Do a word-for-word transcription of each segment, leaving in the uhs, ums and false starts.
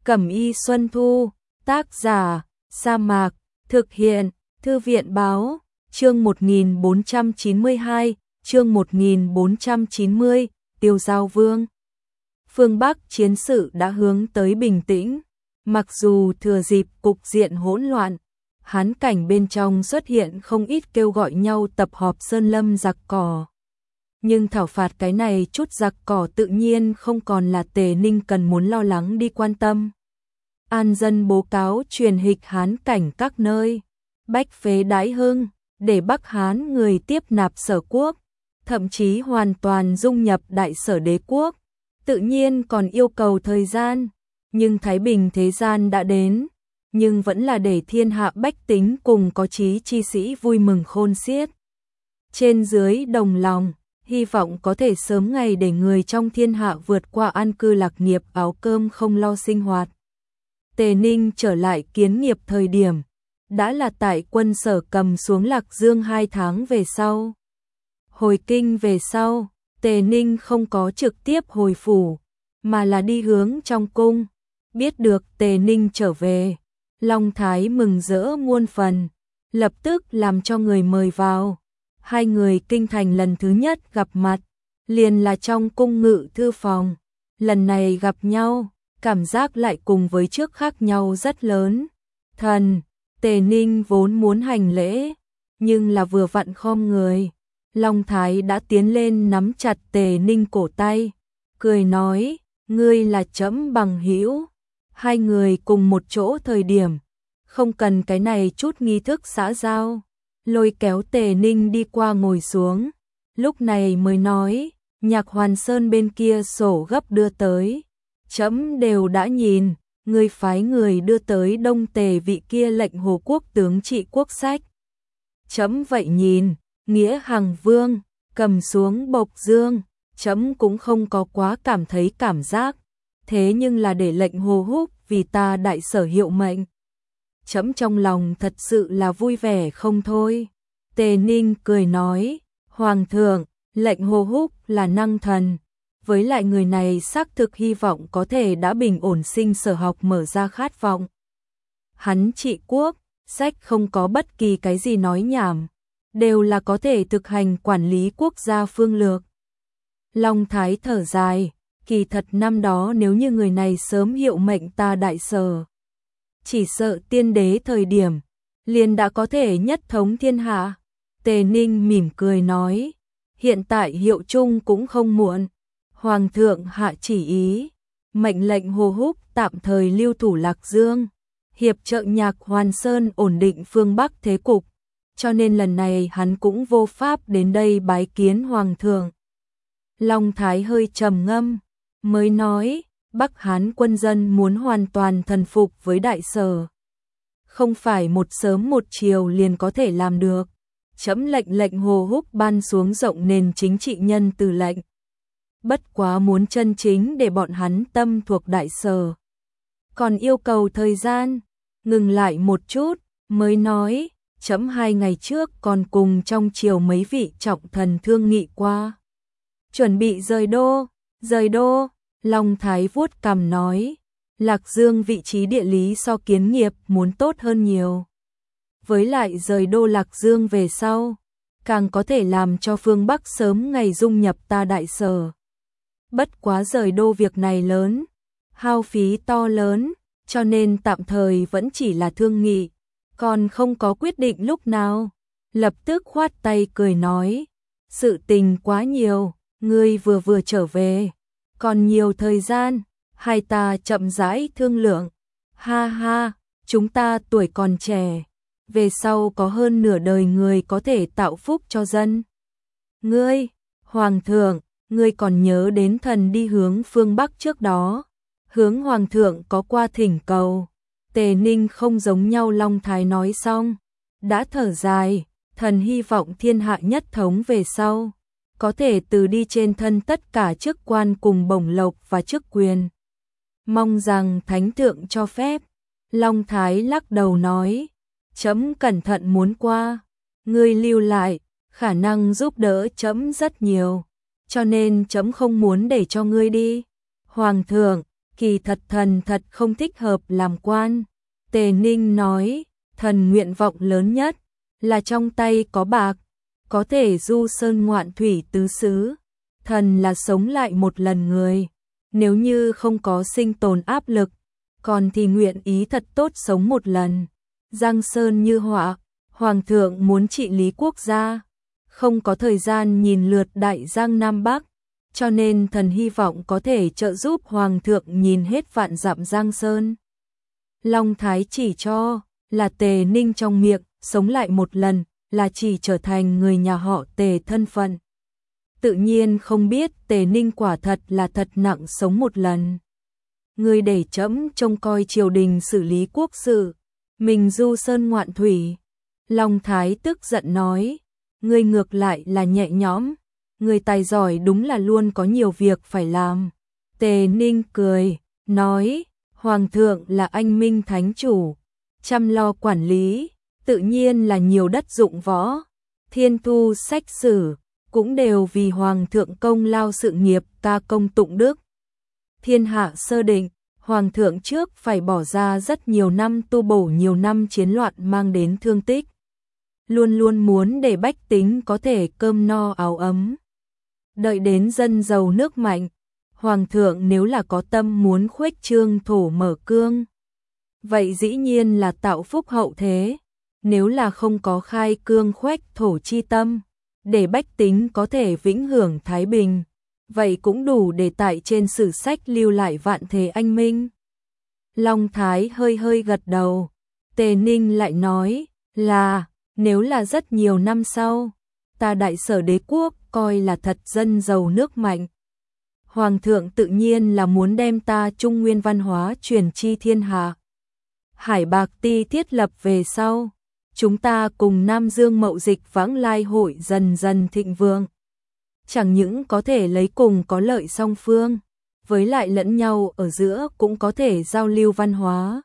Cẩm y Xuân Thu, tác giả, Sa Mạc, thực hiện, Thư viện báo, chương một nghìn bốn trăm chín mươi hai, chương một nghìn bốn trăm chín mươi, Tiêu Giao Vương. Phương Bắc chiến sự đã hướng tới bình tĩnh, mặc dù thừa dịp cục diện hỗn loạn, hán cảnh bên trong xuất hiện không ít kêu gọi nhau tập họp sơn lâm giặc cỏ. Nhưng thảo phạt cái này chút giặc cỏ tự nhiên không còn là Tề Ninh cần muốn lo lắng đi quan tâm. An dân bố cáo truyền hịch hán cảnh các nơi, bách phế đãi hưng, để Bắc Hán người tiếp nạp Sở quốc, thậm chí hoàn toàn dung nhập Đại Sở đế quốc, tự nhiên còn yêu cầu thời gian, nhưng Thái Bình thế gian đã đến, nhưng vẫn là để thiên hạ bách tính cùng có chí chi sĩ vui mừng khôn xiết. Trên dưới đồng lòng, hy vọng có thể sớm ngày để người trong thiên hạ vượt qua an cư lạc nghiệp áo cơm không lo sinh hoạt. Tề Ninh trở lại kiến nghiệp thời điểm, đã là tại quân Sở cầm xuống Lạc Dương hai tháng về sau. Hồi kinh về sau, Tề Ninh không có trực tiếp hồi phủ, mà là đi hướng trong cung. Biết được Tề Ninh trở về, Long Thái mừng rỡ muôn phần, lập tức làm cho người mời vào. Hai người kinh thành lần thứ nhất gặp mặt, liền là trong cung ngự thư phòng. Lần này gặp nhau, cảm giác lại cùng với trước khác nhau rất lớn. Thần, Tề Ninh vốn muốn hành lễ, nhưng là vừa vặn khom người. Long Thái đã tiến lên nắm chặt Tề Ninh cổ tay, cười nói, ngươi là trẫm bằng hữu. Hai người cùng một chỗ thời điểm, không cần cái này chút nghi thức xã giao, lôi kéo Tề Ninh đi qua ngồi xuống. Lúc này mới nói, Nhạc Hoàn Sơn bên kia sổ gấp đưa tới, trẫm đều đã nhìn, ngươi phái người đưa tới Đông Tề vị kia lệnh Hồ quốc tướng trị quốc sách. Trẫm vậy nhìn, nghĩa Hằng Vương, cầm xuống Bộc Dương, trẫm cũng không có quá cảm thấy cảm giác, thế nhưng là để lệnh Hồ húc vì ta Đại Sở hiệu mệnh. Trẫm trong lòng thật sự là vui vẻ không thôi. Tề Ninh cười nói, Hoàng thượng, lệnh Hồ húc là năng thần, với lại người này xác thực hy vọng có thể đã bình ổn sinh Sở học mở ra khát vọng. Hắn trị quốc, sách không có bất kỳ cái gì nói nhảm, đều là có thể thực hành quản lý quốc gia phương lược. Long Thái thở dài, kỳ thật năm đó nếu như người này sớm hiệu mệnh ta Đại Sở, chỉ sợ tiên đế thời điểm, liền đã có thể nhất thống thiên hạ. Tề Ninh mỉm cười nói, hiện tại hiệu chung cũng không muộn. Hoàng thượng hạ chỉ ý, mệnh lệnh Hồ húc tạm thời lưu thủ Lạc Dương, hiệp trợ Nhạc Hoàn Sơn ổn định phương Bắc thế cục, cho nên lần này hắn cũng vô pháp đến đây bái kiến Hoàng thượng. Long Thái hơi trầm ngâm, mới nói, Bắc Hán quân dân muốn hoàn toàn thần phục với Đại Sở, không phải một sớm một chiều liền có thể làm được. Trẫm lệnh lệnh Hồ húc ban xuống rộng nền chính trị nhân từ lệnh, bất quá muốn chân chính để bọn hắn tâm thuộc Đại Sở, còn yêu cầu thời gian. Ngừng lại một chút, mới nói, trẫm hai ngày trước còn cùng trong triều mấy vị trọng thần thương nghị qua, chuẩn bị rời đô. Rời đô, Long Thái vuốt cằm nói, Lạc Dương vị trí địa lý so kiến nghiệp muốn tốt hơn nhiều. Với lại rời đô Lạc Dương về sau, càng có thể làm cho phương Bắc sớm ngày dung nhập ta Đại Sở. Bất quá rời đô việc này lớn, hao phí to lớn, cho nên tạm thời vẫn chỉ là thương nghị, còn không có quyết định lúc nào. Lập tức khoát tay cười nói, sự tình quá nhiều, ngươi vừa vừa trở về, còn nhiều thời gian, hai ta chậm rãi thương lượng. Ha ha, chúng ta tuổi còn trẻ, về sau có hơn nửa đời người có thể tạo phúc cho dân. Ngươi, Hoàng thượng, ngươi còn nhớ đến thần đi hướng phương Bắc trước đó, hướng Hoàng thượng có qua thỉnh cầu. Tề Ninh không giống nhau. Long Thái nói xong, đã thở dài, thần hy vọng thiên hạ nhất thống về sau, có thể từ đi trên thân tất cả chức quan cùng bổng lộc và chức quyền. Mong rằng thánh thượng cho phép. Long Thái lắc đầu nói, trẫm cẩn thận muốn qua, ngươi lưu lại, khả năng giúp đỡ trẫm rất nhiều, cho nên trẫm không muốn để cho ngươi đi. Hoàng thượng, kỳ thật thần thật không thích hợp làm quan. Tề Ninh nói, thần nguyện vọng lớn nhất là trong tay có bạc, có thể du sơn ngoạn thủy tứ xứ. Thần là sống lại một lần người, nếu như không có sinh tồn áp lực, còn thì nguyện ý thật tốt sống một lần. Giang sơn như họa, hoàng thượng muốn trị lý quốc gia, không có thời gian nhìn lượt đại giang Nam Bắc, cho nên thần hy vọng có thể trợ giúp hoàng thượng nhìn hết vạn dặm Giang Sơn. Long Thái chỉ cho là Tề Ninh trong miệng, sống lại một lần là chỉ trở thành người nhà họ Tề thân phận. Tự nhiên không biết Tề Ninh quả thật là thật nặng sống một lần. Người để trẫm trông coi triều đình xử lý quốc sự, mình du sơn ngoạn thủy. Long Thái tức giận nói, người ngược lại là nhẹ nhõm, người tài giỏi đúng là luôn có nhiều việc phải làm. Tề Ninh cười, nói, hoàng thượng là anh minh thánh chủ, chăm lo quản lý, tự nhiên là nhiều đất dụng võ, thiên thu sách sử, cũng đều vì hoàng thượng công lao sự nghiệp ta công tụng đức. Thiên hạ sơ định, hoàng thượng trước phải bỏ ra rất nhiều năm tu bổ nhiều năm chiến loạn mang đến thương tích. Luôn luôn muốn để bách tính có thể cơm no áo ấm. Đợi đến dân giàu nước mạnh, hoàng thượng nếu là có tâm muốn khuếch trương thổ mở cương, vậy dĩ nhiên là tạo phúc hậu thế. Nếu là không có khai cương khuếch thổ chi tâm, để bách tính có thể vĩnh hưởng thái bình, vậy cũng đủ để tại trên sử sách lưu lại vạn thế anh minh. Long Thái hơi hơi gật đầu. Tề Ninh lại nói là, nếu là rất nhiều năm sau, ta đại sở đế quốc coi là thật dân giàu nước mạnh, hoàng thượng tự nhiên là muốn đem ta trung nguyên văn hóa truyền chi thiên hạ. Hải Bạc Ti thiết lập về sau, chúng ta cùng Nam Dương mậu dịch vãng lai hội dần dần thịnh vượng. Chẳng những có thể lấy cùng có lợi song phương, với lại lẫn nhau ở giữa cũng có thể giao lưu văn hóa.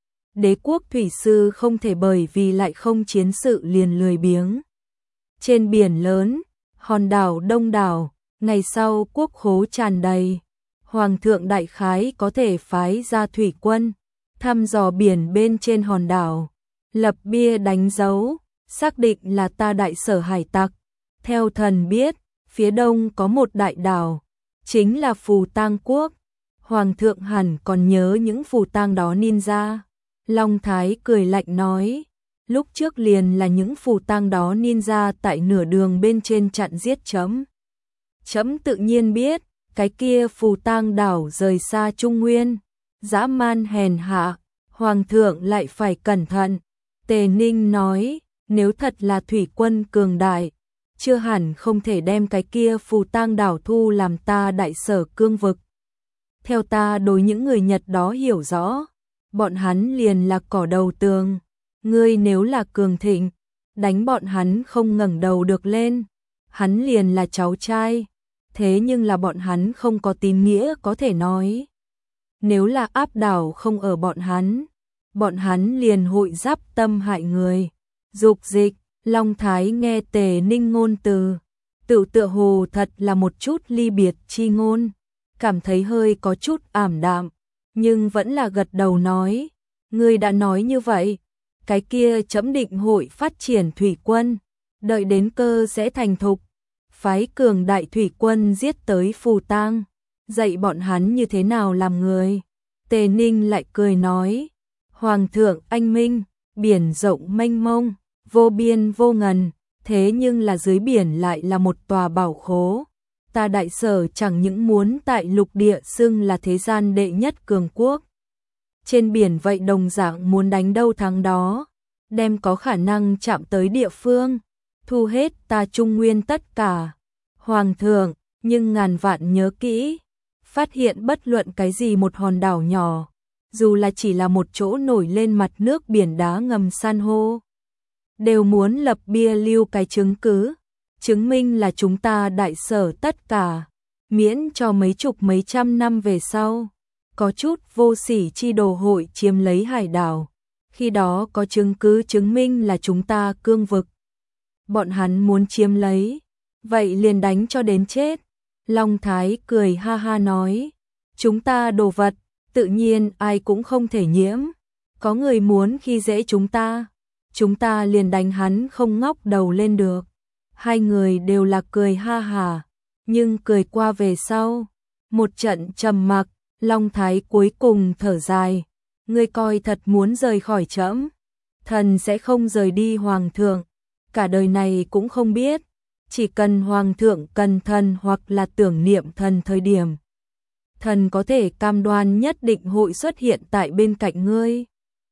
Đế quốc thủy sư không thể bởi vì lại không chiến sự liền lười biếng. Trên biển lớn, hòn đảo đông đảo, ngày sau quốc khố tràn đầy, hoàng thượng đại khái có thể phái ra thủy quân, thăm dò biển bên trên hòn đảo, lập bia đánh dấu, xác định là ta đại sở hải tặc. Theo thần biết, phía đông có một đại đảo, chính là Phù Tang quốc. Hoàng thượng hẳn còn nhớ những phù tang đó ninja. Long Thái cười lạnh nói, lúc trước liền là những phù tang đó ninja tại nửa đường bên trên chặn giết chấm. Chấm tự nhiên biết, cái kia phù tang đảo rời xa Trung Nguyên, dã man hèn hạ, hoàng thượng lại phải cẩn thận. Tề Ninh nói, nếu thật là thủy quân cường đại, chưa hẳn không thể đem cái kia phù tang đảo thu làm ta đại sở cương vực. Theo ta đối những người Nhật đó hiểu rõ, bọn hắn liền là cỏ đầu tường. Ngươi nếu là cường thịnh, đánh bọn hắn không ngẩng đầu được lên, hắn liền là cháu trai. Thế nhưng là bọn hắn không có tín nghĩa có thể nói. Nếu là áp đảo không ở bọn hắn, bọn hắn liền hội giáp tâm hại người. Dục dịch, Long Thái nghe Tề Ninh ngôn từ, tự tựa hồ thật là một chút ly biệt chi ngôn, cảm thấy hơi có chút ảm đạm, nhưng vẫn là gật đầu nói, ngươi đã nói như vậy, cái kia chấm định hội phát triển thủy quân, đợi đến cơ sẽ thành thục, phái cường đại thủy quân giết tới Phù Tang, dạy bọn hắn như thế nào làm người. Tề Ninh lại cười nói, hoàng thượng anh minh, biển rộng mênh mông, vô biên vô ngần, thế nhưng là dưới biển lại là một tòa bảo khố. Ta đại sở chẳng những muốn tại lục địa xưng là thế gian đệ nhất cường quốc, trên biển vậy đồng dạng muốn đánh đâu thắng đó, đem có khả năng chạm tới địa phương, thu hết ta Trung Nguyên tất cả. Hoàng thượng, nhưng ngàn vạn nhớ kỹ, phát hiện bất luận cái gì một hòn đảo nhỏ, dù là chỉ là một chỗ nổi lên mặt nước biển đá ngầm san hô, đều muốn lập bia lưu cái chứng cứ, chứng minh là chúng ta đại sở tất cả, miễn cho mấy chục mấy trăm năm về sau, có chút vô sỉ chi đồ hội chiếm lấy hải đảo, khi đó có chứng cứ chứng minh là chúng ta cương vực. Bọn hắn muốn chiếm lấy, vậy liền đánh cho đến chết. Long Thái cười ha ha nói, chúng ta đồ vật, tự nhiên ai cũng không thể nhiễm. Có người muốn khi dễ chúng ta, chúng ta liền đánh hắn không ngóc đầu lên được. Hai người đều là cười ha hả, nhưng cười qua về sau, một trận trầm mặc, Long Thái cuối cùng thở dài, ngươi coi thật muốn rời khỏi trẫm, thần sẽ không rời đi hoàng thượng, cả đời này cũng không biết, chỉ cần hoàng thượng cần thần hoặc là tưởng niệm thần thời điểm, thần có thể cam đoan nhất định hội xuất hiện tại bên cạnh ngươi.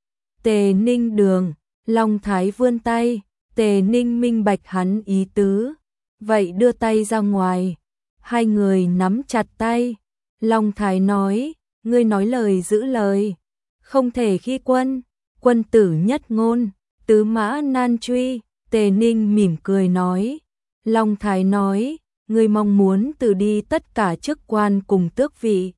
Tề Ninh Đường, Long Thái vươn tay, Tề Ninh minh bạch hắn ý tứ, vậy đưa tay ra ngoài, hai người nắm chặt tay. Long Thái nói, ngươi nói lời giữ lời, không thể khi quân, quân tử nhất ngôn, tứ mã nan truy. Tề Ninh mỉm cười nói, Long Thái nói, ngươi mong muốn từ đi tất cả chức quan cùng tước vị,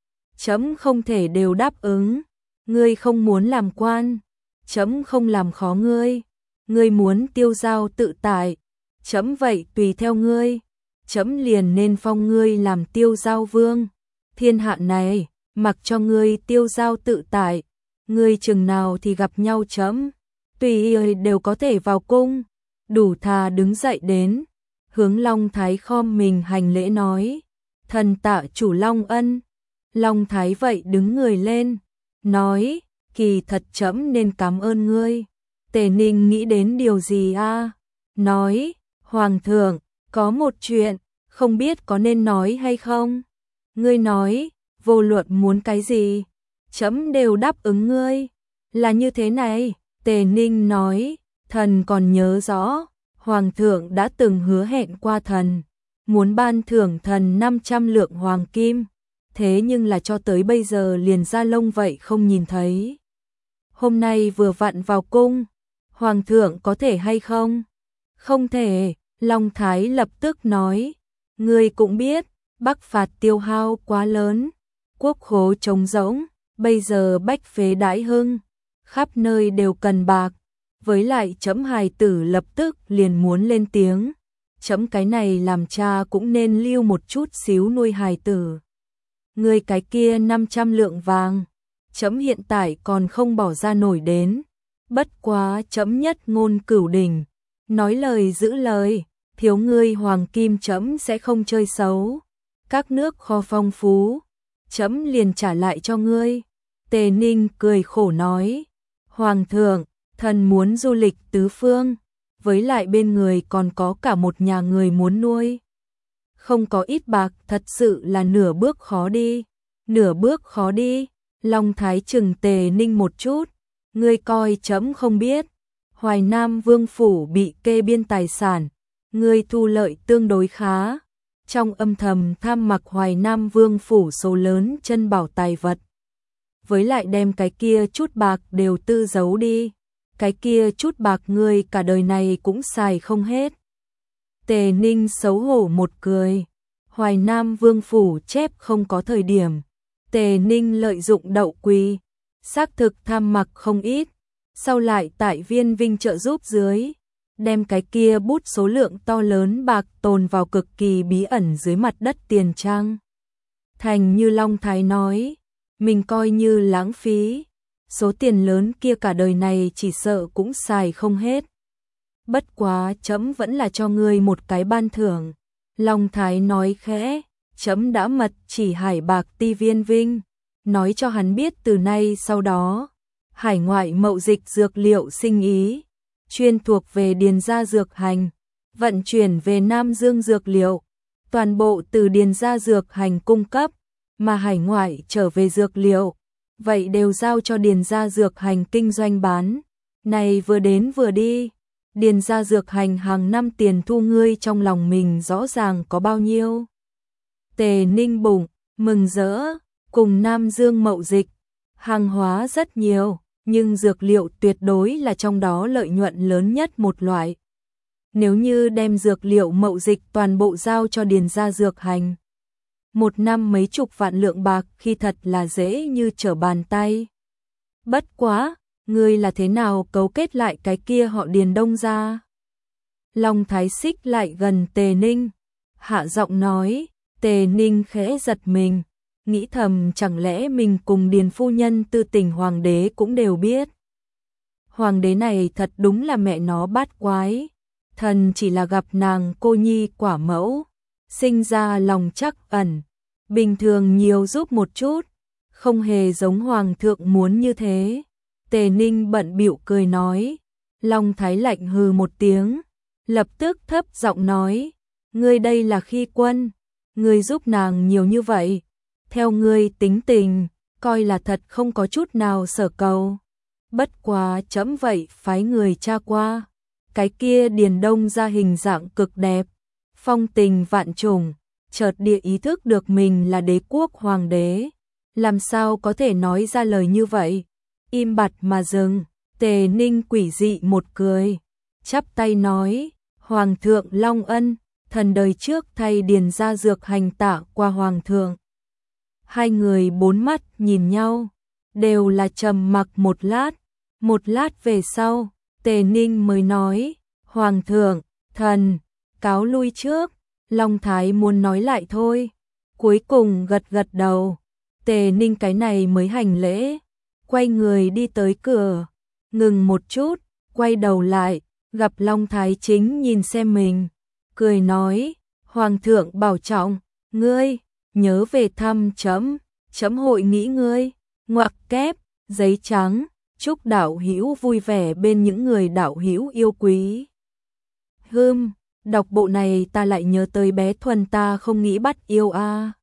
trẫm không thể đều đáp ứng. Ngươi không muốn làm quan, trẫm không làm khó ngươi. Ngươi muốn tiêu dao tự tại, trẫm vậy tùy theo ngươi. Trẫm liền nên phong ngươi làm tiêu dao vương. Thiên hạ này, mặc cho ngươi tiêu dao tự tại, ngươi chừng nào thì gặp nhau trẫm, tùy ý đều có thể vào cung. Đủ thà đứng dậy đến, hướng Long Thái khom mình hành lễ nói, thần tạ chủ Long ân. Long Thái vậy đứng người lên, nói, kỳ thật trẫm nên cảm ơn ngươi. Tề Ninh nghĩ đến điều gì a? À? Nói, hoàng thượng, có một chuyện, không biết có nên nói hay không? Ngươi nói, vô luận muốn cái gì, trẫm đều đáp ứng ngươi. Là như thế này, Tề Ninh nói, thần còn nhớ rõ, hoàng thượng đã từng hứa hẹn qua thần, muốn ban thưởng thần năm trăm lượng hoàng kim, thế nhưng là cho tới bây giờ liền ra lông vậy không nhìn thấy. Hôm nay vừa vặn vào cung, hoàng thượng có thể hay không? Không thể, Long Thái lập tức nói, ngươi cũng biết, Bắc phạt tiêu hao quá lớn, quốc khố trống rỗng, bây giờ bách phế đãi hưng, khắp nơi đều cần bạc, với lại trẫm hài tử lập tức liền muốn lên tiếng, trẫm cái này làm cha cũng nên lưu một chút xíu nuôi hài tử. Ngươi cái kia năm trăm lượng vàng, trẫm hiện tại còn không bỏ ra nổi đến, bất quá trẫm nhất ngôn cửu đỉnh, nói lời giữ lời, thiếu ngươi hoàng kim trẫm sẽ không chơi xấu, các nước kho phong phú, trẫm liền trả lại cho ngươi. Tề Ninh cười khổ nói, hoàng thượng, thần muốn du lịch tứ phương, với lại bên người còn có cả một nhà người muốn nuôi. Không có ít bạc thật sự là nửa bước khó đi, nửa bước khó đi. Long Thái trừng Tề Ninh một chút, ngươi coi trẫm không biết, Hoài Nam Vương Phủ bị kê biên tài sản, ngươi thu lợi tương đối khá, trong âm thầm tham mặc Hoài Nam Vương Phủ số lớn chân bảo tài vật. Với lại đem cái kia chút bạc đều tư giấu đi, cái kia chút bạc ngươi cả đời này cũng xài không hết. Tề Ninh xấu hổ một cười, Hoài Nam Vương Phủ chép không có thời điểm. Tề Ninh lợi dụng đậu quỳ, xác thực tham mặc không ít, sau lại tại Viên Vinh trợ giúp dưới, đem cái kia bút số lượng to lớn bạc tồn vào cực kỳ bí ẩn dưới mặt đất tiền trang. Thành như Long Thái nói, mình coi như lãng phí, số tiền lớn kia cả đời này chỉ sợ cũng xài không hết. Bất quá trẫm vẫn là cho ngươi một cái ban thưởng. Long Thái nói khẽ, trẫm đã mật chỉ Hải Bạc Ti Viên Vinh, nói cho hắn biết từ nay sau đó, hải ngoại mậu dịch dược liệu sinh ý, chuyên thuộc về Điền Gia Dược Hành, vận chuyển về Nam Dương dược liệu, toàn bộ từ Điền Gia Dược Hành cung cấp, mà hải ngoại trở về dược liệu, vậy đều giao cho Điền Gia Dược Hành kinh doanh bán. Này vừa đến vừa đi, Điền Gia Dược Hành hàng năm tiền thu ngươi trong lòng mình rõ ràng có bao nhiêu. Tề Ninh bụng, mừng rỡ, cùng Nam Dương mậu dịch, hàng hóa rất nhiều, nhưng dược liệu tuyệt đối là trong đó lợi nhuận lớn nhất một loại. Nếu như đem dược liệu mậu dịch toàn bộ giao cho Điền Gia Dược Hành, một năm mấy chục vạn lượng bạc khi thật là dễ như trở bàn tay. Bất quá, ngươi là thế nào cấu kết lại cái kia họ Điền Đông gia? Long Thái xích lại gần Tề Ninh, hạ giọng nói. Tề Ninh khẽ giật mình, nghĩ thầm chẳng lẽ mình cùng Điền phu nhân tư tình hoàng đế cũng đều biết. Hoàng đế này thật đúng là mẹ nó bát quái, thần chỉ là gặp nàng cô nhi quả mẫu, sinh ra lòng trắc ẩn, bình thường nhiều giúp một chút, không hề giống hoàng thượng muốn như thế. Tề Ninh bận bịu cười nói, Long Thái lạnh hừ một tiếng, lập tức thấp giọng nói, ngươi đây là khi quân, ngươi giúp nàng nhiều như vậy, theo ngươi tính tình, coi là thật không có chút nào sở cầu. Bất quá chấm vậy phái người tra qua, cái kia Điền Đông ra hình dạng cực đẹp, phong tình vạn trùng, chợt địa ý thức được mình là đế quốc hoàng đế, làm sao có thể nói ra lời như vậy, im bặt mà dừng. Tề Ninh quỷ dị một cười, chắp tay nói, Hoàng thượng Long ân, thần đời trước thay Điền ra dược hành tạ qua Hoàng thượng. Hai người bốn mắt nhìn nhau, đều là trầm mặc một lát, một lát về sau, Tề Ninh mới nói, Hoàng thượng, thần, cáo lui trước. Long Thái muốn nói lại thôi, cuối cùng gật gật đầu, Tề Ninh cái này mới hành lễ, quay người đi tới cửa, ngừng một chút, quay đầu lại, gặp Long Thái chính nhìn xem mình, cười nói, Hoàng thượng bảo trọng, ngươi, nhớ về thăm chấm, chấm hội nghĩ ngươi, ngoặc kép, giấy trắng, chúc đạo hữu vui vẻ bên những người đạo hữu yêu quý. Hừm, đọc bộ này ta lại nhớ tới bé Thuần ta không nghĩ bắt yêu a. À.